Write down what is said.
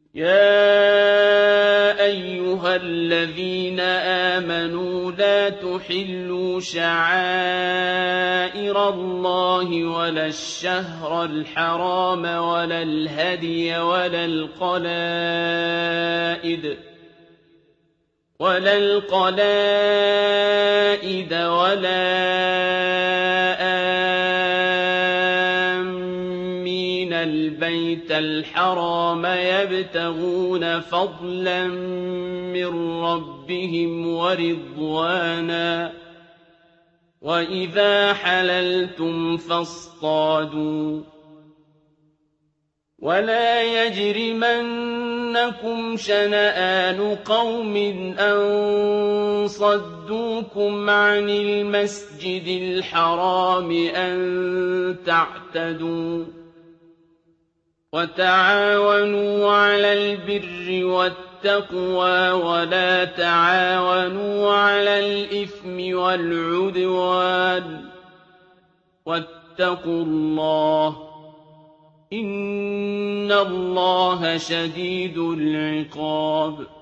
يَا أَيُّهَا الَّذِينَ آمَنُوا لَا تُحِلُّوا شَعَائِرَ اللَّهِ وَلَا الشَّهْرَ الْحَرَامَ وَلَا الْهَدْيَ وَلَا الْقَلَائِدَ وَلَا آمِّينَ الْبَيْتَ الْحَرَامَ يَبْتَغُونَ فَضْلًا مِّن رَّبِّهِمْ وَرِضْوَانًا ۚ وَإِذَا حَلَلْتُمْ فَاصْطَادُوا ۚ وَلَا يَجْرِمَنَّكُمْ شَنَآنُ قَوْمٍ أَن صَدُّوكُمْ عَنِ الْمَسْجِدِ الْحَرَامِ أَن تَعْتَدُوا ۘ وَتَعَاوَنُوا عَلَى الْبِرِّ وَالتَّقْوَىٰ وَلَا تَعَاوَنُوا عَلَى الْإِثْمِ وَالْعُدْوَانِ ۚ وَاتَّقُوا اللَّهَ ۖ إِنَّ اللَّهَ شَدِيدُ الْعِقَابِ